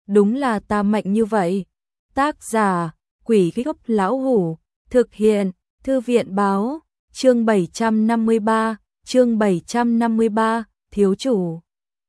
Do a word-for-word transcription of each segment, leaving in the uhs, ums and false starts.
đúng là ta mạnh như vậy. Tác giả, Quỷ Gốc Lão Hủ, thực hiện, Thư viện báo, chương bảy trăm năm mươi ba, chương bảy trăm năm mươi ba, thiếu chủ.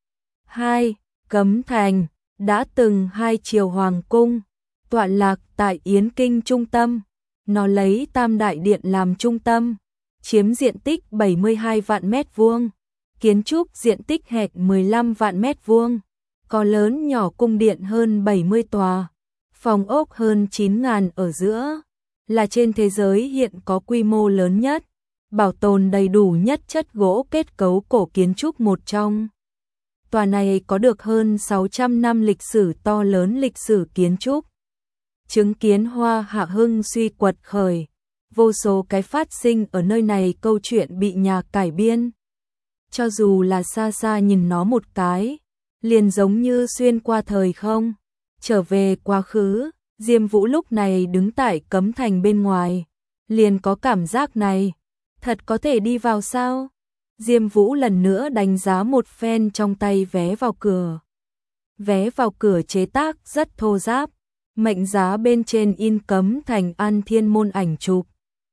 hai. Cấm Thành, đã từng hai triều hoàng cung, tọa lạc tại Yến Kinh trung tâm, nó lấy Tam Đại Điện làm trung tâm, chiếm diện tích bảy mươi hai vạn mét vuông, kiến trúc diện tích hẹp mười lăm vạn mét vuông, có lớn nhỏ cung điện hơn bảy mươi tòa, phòng ốc hơn chín nghìn ở giữa, là trên thế giới hiện có quy mô lớn nhất, bảo tồn đầy đủ nhất chất gỗ kết cấu cổ kiến trúc một trong. Tòa này có được hơn sáu trăm năm lịch sử to lớn lịch sử kiến trúc. Chứng kiến Hoa Hạ Hưng suy quật khởi, vô số cái phát sinh ở nơi này câu chuyện bị nhà cải biên. Cho dù là xa xa nhìn nó một cái, liền giống như xuyên qua thời không, trở về quá khứ. Diêm Vũ lúc này đứng tại Cấm Thành bên ngoài, liền có cảm giác này, thật có thể đi vào sao? Diêm Vũ lần nữa đánh giá một phen trong tay vé vào cửa. Vé vào cửa chế tác rất thô ráp, mệnh giá bên trên in Cấm Thành An Thiên Môn ảnh chụp.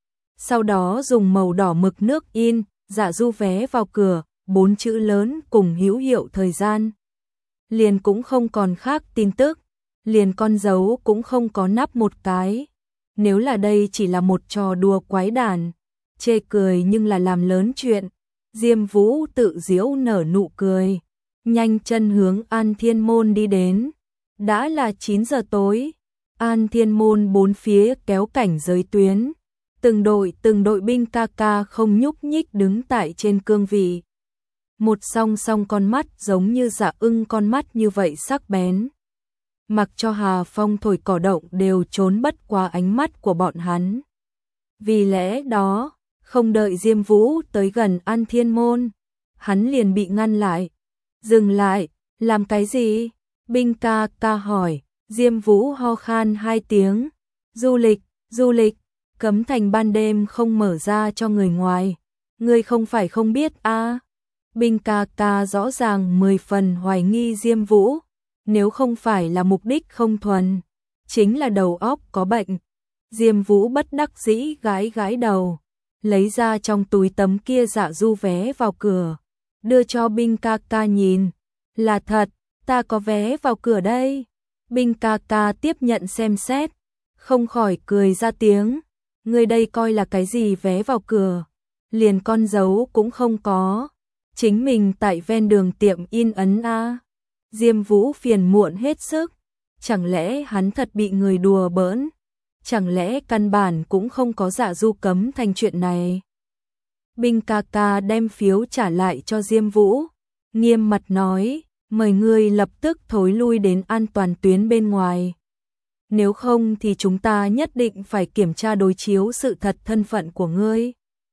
Sau đó dùng màu đỏ mực nước in, dạ du vé vào cửa, bốn chữ lớn cùng hữu hiệu thời gian. Liền cũng không còn khác tin tức, liền con dấu cũng không có nắp một cái. Nếu là đây chỉ là một trò đùa quái đản, chê cười nhưng là làm lớn chuyện. Diêm Vũ tự giễu nở nụ cười, nhanh chân hướng An Thiên Môn đi đến. Đã là chín giờ tối, An Thiên Môn bốn phía kéo cảnh giới tuyến, từng đội từng đội binh ca ca không nhúc nhích đứng tại trên cương vị. Một song song con mắt giống như dạ ưng con mắt như vậy sắc bén. Mặc cho Hà Phong thổi cỏ động đều trốn bất qua ánh mắt của bọn hắn. Vì lẽ đó, không đợi Diêm Vũ tới gần An Thiên Môn, hắn liền bị ngăn lại. Dừng lại, làm cái gì? Binh ca ca hỏi. Diêm Vũ ho khan hai tiếng. Du lịch, du lịch, Cấm Thành ban đêm không mở ra cho người ngoài. Ngươi không phải không biết a? À? Binh ca ca rõ ràng mười phần hoài nghi Diêm Vũ, nếu không phải là mục đích không thuần, chính là đầu óc có bệnh. Diêm Vũ bất đắc dĩ gãi gãi đầu, lấy ra trong túi tấm kia dạ du vé vào cửa, đưa cho binh ca ca nhìn. Là thật, ta có vé vào cửa đây. Binh ca ca tiếp nhận xem xét, không khỏi cười ra tiếng. Người đây coi là cái gì vé vào cửa, liền con dấu cũng không có. Chính mình tại ven đường tiệm in ấn a. Diêm Vũ phiền muộn hết sức, chẳng lẽ hắn thật bị người đùa bỡn? Chẳng lẽ căn bản cũng không có dạ du Cấm Thành chuyện này? Binh ca ca đem phiếu trả lại cho Diêm Vũ, nghiêm mặt nói, mời ngươi lập tức thối lui đến an toàn tuyến bên ngoài. Nếu không thì chúng ta nhất định phải kiểm tra đối chiếu sự thật thân phận của ngươi.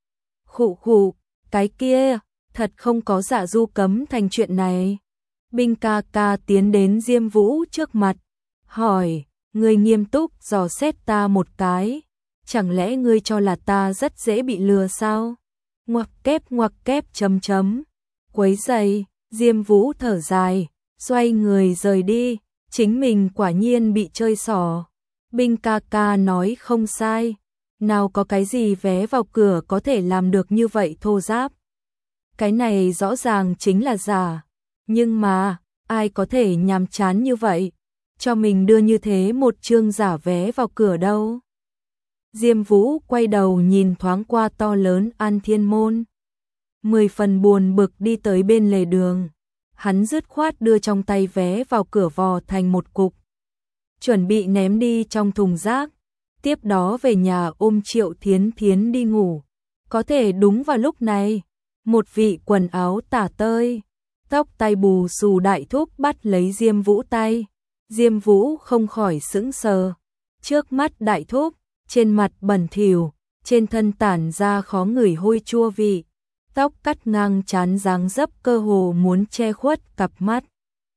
Khụ khụ, cái kia, thật không có dạ du Cấm Thành chuyện này. Binh ca ca tiến đến Diêm Vũ trước mặt, hỏi, ngươi nghiêm túc dò xét ta một cái, chẳng lẽ ngươi cho là ta rất dễ bị lừa sao? Ngoặc kép ngoặc kép chấm chấm, quấy rầy. Diêm Vũ thở dài, xoay người rời đi, chính mình quả nhiên bị chơi xỏ. Binh ca ca nói không sai, nào có cái gì vé vào cửa có thể làm được như vậy thô ráp. Cái này rõ ràng chính là giả, nhưng mà, ai có thể nhàm chán như vậy, cho mình đưa như thế một chương giả vé vào cửa đâu. Diêm Vũ quay đầu nhìn thoáng qua to lớn An Thiên Môn, mười phần buồn bực đi tới bên lề đường, hắn dứt khoát đưa trong tay vé vào cửa vò thành một cục, chuẩn bị ném đi trong thùng rác, tiếp đó về nhà ôm Triệu Thiến Thiến đi ngủ. Có thể đúng vào lúc này, một vị quần áo tả tơi, tóc tai bù xù đại thúc bắt lấy Diêm Vũ tay. Diêm Vũ không khỏi sững sờ, trước mắt đại thúc, trên mặt bẩn thỉu, trên thân tản ra khó ngửi hôi chua vị, tóc cắt ngang trán dáng dấp cơ hồ muốn che khuất cặp mắt.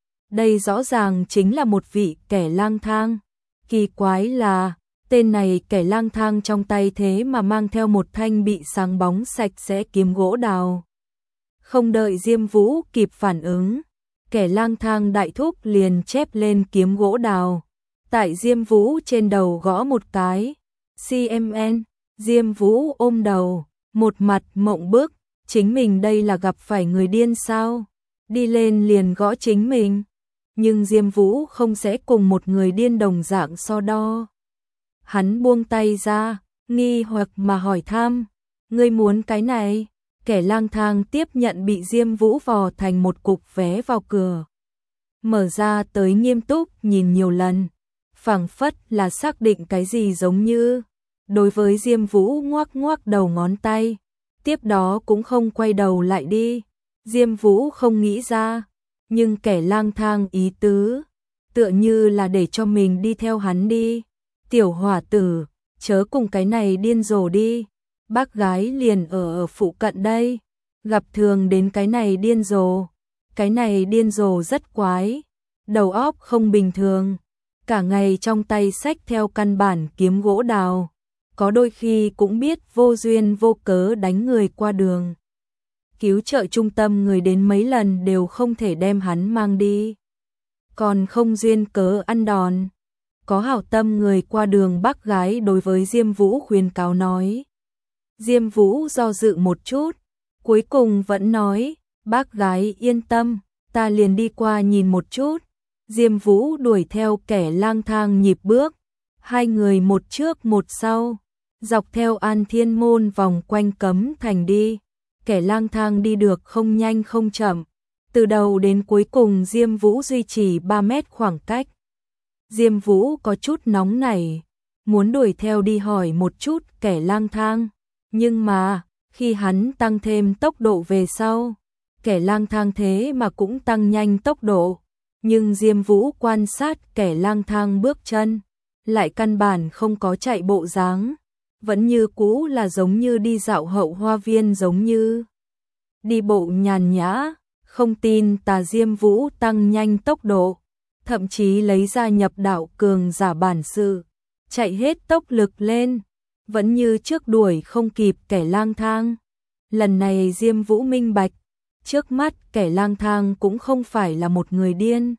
Đây rõ ràng chính là một vị kẻ lang thang. Kỳ quái là, tên này kẻ lang thang trong tay thế mà mang theo một thanh bị sáng bóng sạch sẽ kiếm gỗ đào. Không đợi Diêm Vũ kịp phản ứng, kẻ lang thang đại thúc liền chép lên kiếm gỗ đào. Tại Diêm Vũ trên đầu gõ một cái. xê em en, Diêm Vũ ôm đầu, một mặt mộng bức, chính mình đây là gặp phải người điên sao? Đi lên liền gõ chính mình. Nhưng Diêm Vũ không sẽ cùng một người điên đồng dạng so đo. Hắn buông tay ra, nghi hoặc mà hỏi thăm, ngươi muốn cái này? Kẻ lang thang tiếp nhận bị Diêm Vũ vò thành một cục vé vào cửa. Mở ra tới nghiêm túc nhìn nhiều lần, phảng phất là xác định cái gì giống như. Đối với Diêm Vũ ngoắc ngoắc đầu ngón tay, tiếp đó cũng không quay đầu lại đi. Diêm Vũ không nghĩ ra, nhưng kẻ lang thang ý tứ, tựa như là để cho mình đi theo hắn đi. Tiểu hỏa tử, chớ cùng cái này điên rồ đi. Bác gái liền ở ở phụ cận đây, gặp thường đến cái này điên rồ. Cái này điên rồ rất quái, đầu óc không bình thường, cả ngày trong tay xách theo căn bản kiếm gỗ đào, có đôi khi cũng biết vô duyên vô cớ đánh người qua đường. Cứu trợ trung tâm người đến mấy lần đều không thể đem hắn mang đi, còn không duyên cớ ăn đòn. Có hảo tâm người qua đường bác gái đối với Diêm Vũ khuyên cáo nói. Diêm Vũ do dự một chút, cuối cùng vẫn nói, bác gái yên tâm, ta liền đi qua nhìn một chút. Diêm Vũ đuổi theo kẻ lang thang nhịp bước, hai người một trước một sau, dọc theo An Thiên Môn vòng quanh Cấm Thành đi. Kẻ lang thang đi được không nhanh không chậm, từ đầu đến cuối cùng Diêm Vũ duy trì ba mét khoảng cách. Diêm Vũ có chút nóng nảy, muốn đuổi theo đi hỏi một chút kẻ lang thang, nhưng mà, khi hắn tăng thêm tốc độ về sau, kẻ lang thang thế mà cũng tăng nhanh tốc độ, nhưng Diêm Vũ quan sát kẻ lang thang bước chân, lại căn bản không có chạy bộ dáng, vẫn như cũ là giống như đi dạo hậu hoa viên, giống như đi bộ nhàn nhã. Không tin tà, Diêm Vũ tăng nhanh tốc độ, thậm chí lấy ra nhập đạo cường giả bản sự, chạy hết tốc lực lên, vẫn như trước đuổi không kịp kẻ lang thang. Lần này Diêm Vũ minh bạch, trước mắt kẻ lang thang cũng không phải là một người điên,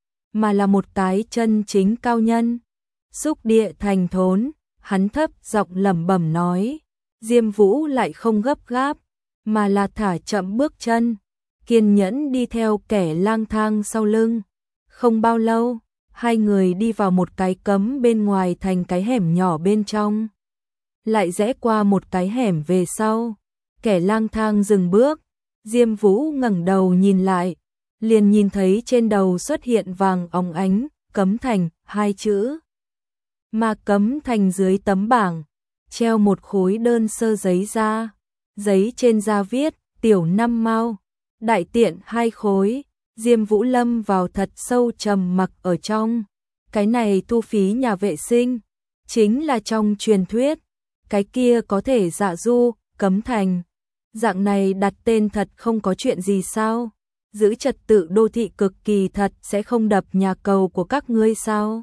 mà là một cái chân chính cao nhân. Xúc địa thành thốn, hắn thấp giọng lẩm bẩm nói. Diêm Vũ lại không gấp gáp, mà là thả chậm bước chân, kiên nhẫn đi theo kẻ lang thang sau lưng. Không bao lâu, hai người đi vào một cái cấm bên ngoài thành cái hẻm nhỏ bên trong. Lại rẽ qua một cái hẻm về sau, kẻ lang thang dừng bước. Diêm Vũ ngẩng đầu nhìn lại, liền nhìn thấy trên đầu xuất hiện vàng óng ánh, Cấm Thành, hai chữ. Mà Cấm Thành dưới tấm bảng, treo một khối đơn sơ giấy ra. Giấy trên da viết, tiểu năm mao, đại tiện hai khối. Diêm Vũ lâm vào thật sâu trầm mặc ở trong. Cái này thu phí nhà vệ sinh, chính là trong truyền thuyết. Cái kia có thể dạ du, Cấm Thành. Dạng này đặt tên thật không có chuyện gì sao? Giữ trật tự đô thị cực kỳ thật sẽ không đập nhà cầu của các ngươi sao?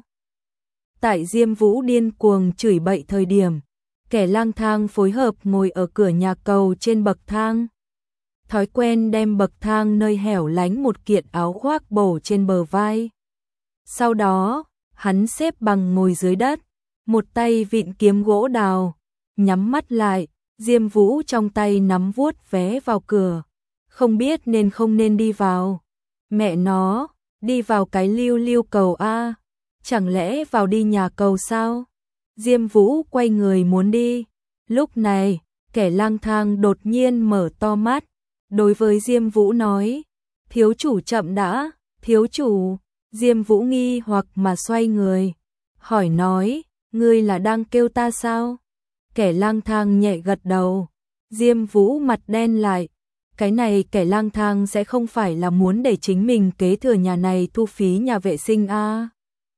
Tại Diêm Vũ điên cuồng chửi bậy thời điểm, kẻ lang thang phối hợp ngồi ở cửa nhà cầu trên bậc thang. Thói quen đem bậc thang nơi hẻo lánh một kiện áo khoác bổ trên bờ vai. Sau đó, hắn xếp bằng ngồi dưới đất, một tay vịn kiếm gỗ đào, nhắm mắt lại. Diêm Vũ trong tay nắm vuốt vé vào cửa, không biết nên không nên đi vào. Mẹ nó, đi vào cái lưu lưu cầu a, chẳng lẽ vào đi nhà cầu sao? Diêm Vũ quay người muốn đi. Lúc này, kẻ lang thang đột nhiên mở to mắt, đối với Diêm Vũ nói, thiếu chủ chậm đã. Thiếu chủ? Diêm Vũ nghi hoặc mà xoay người, hỏi nói, ngươi là đang kêu ta sao? Kẻ lang thang nhẹ gật đầu. Diêm Vũ mặt đen lại, cái này kẻ lang thang sẽ không phải là muốn để chính mình kế thừa nhà này thu phí nhà vệ sinh a? À?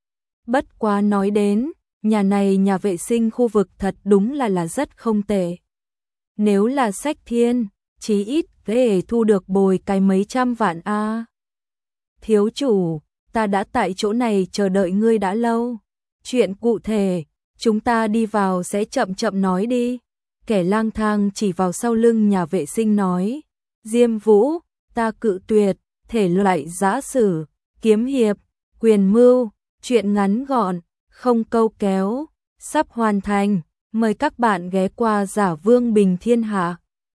Bất quá nói đến, nhà này nhà vệ sinh khu vực thật đúng là là rất không tệ. Nếu là Sách Thiên, chí ít để thu được bồi cái mấy trăm vạn a. À? Thiếu chủ, ta đã tại chỗ này chờ đợi ngươi đã lâu. Chuyện cụ thể, chúng ta đi vào sẽ chậm chậm nói đi. Kẻ lang thang chỉ vào sau lưng nhà vệ sinh nói. Diêm Vũ, ta cự tuyệt, thể loại giã sử, kiếm hiệp, quyền mưu, truyện ngắn gọn, không câu kéo, sắp hoàn thành. Mời các bạn ghé qua Giả Vương Bình Thiên Hạ.